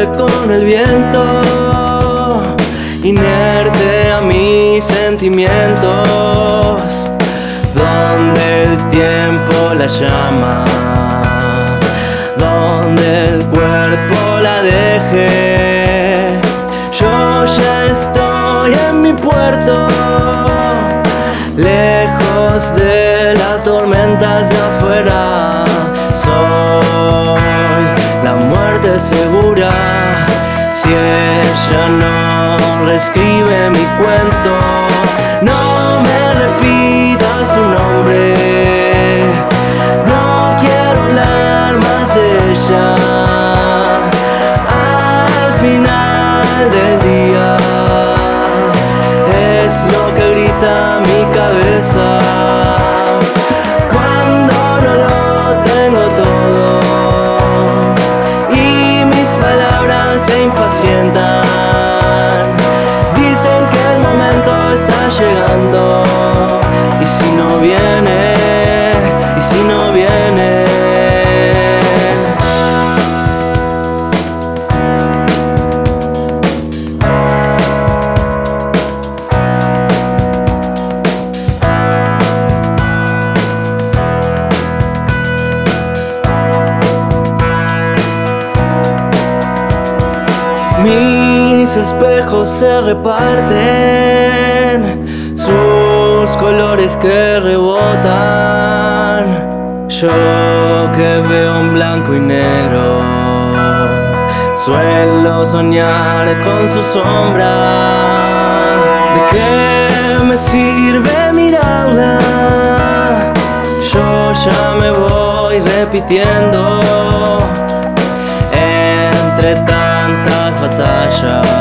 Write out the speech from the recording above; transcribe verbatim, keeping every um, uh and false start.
con el viento, inerte a mis sentimientos, donde el tiempo la llama, donde el cuerpo la deje. Yo ya estoy en mi puerto, lejos de las tormentas de afuera. Soy la muerte segura, si ella no reescribe mi cuento. No me repita su nombre, no quiero hablar más de ella. Al final del día es lo que grita mi cabeza cuando no lo tengo todo y mis palabras se impacientan. Dicen que el momento está llegando, y si no viene, y si no viene. Mis espejos se reparten, sus colores que rebotan. Yo que veo en blanco y negro, suelo soñar con su sombra. ¿De qué me sirve mirarla? Yo ya me voy repitiendo entre tantas batallas.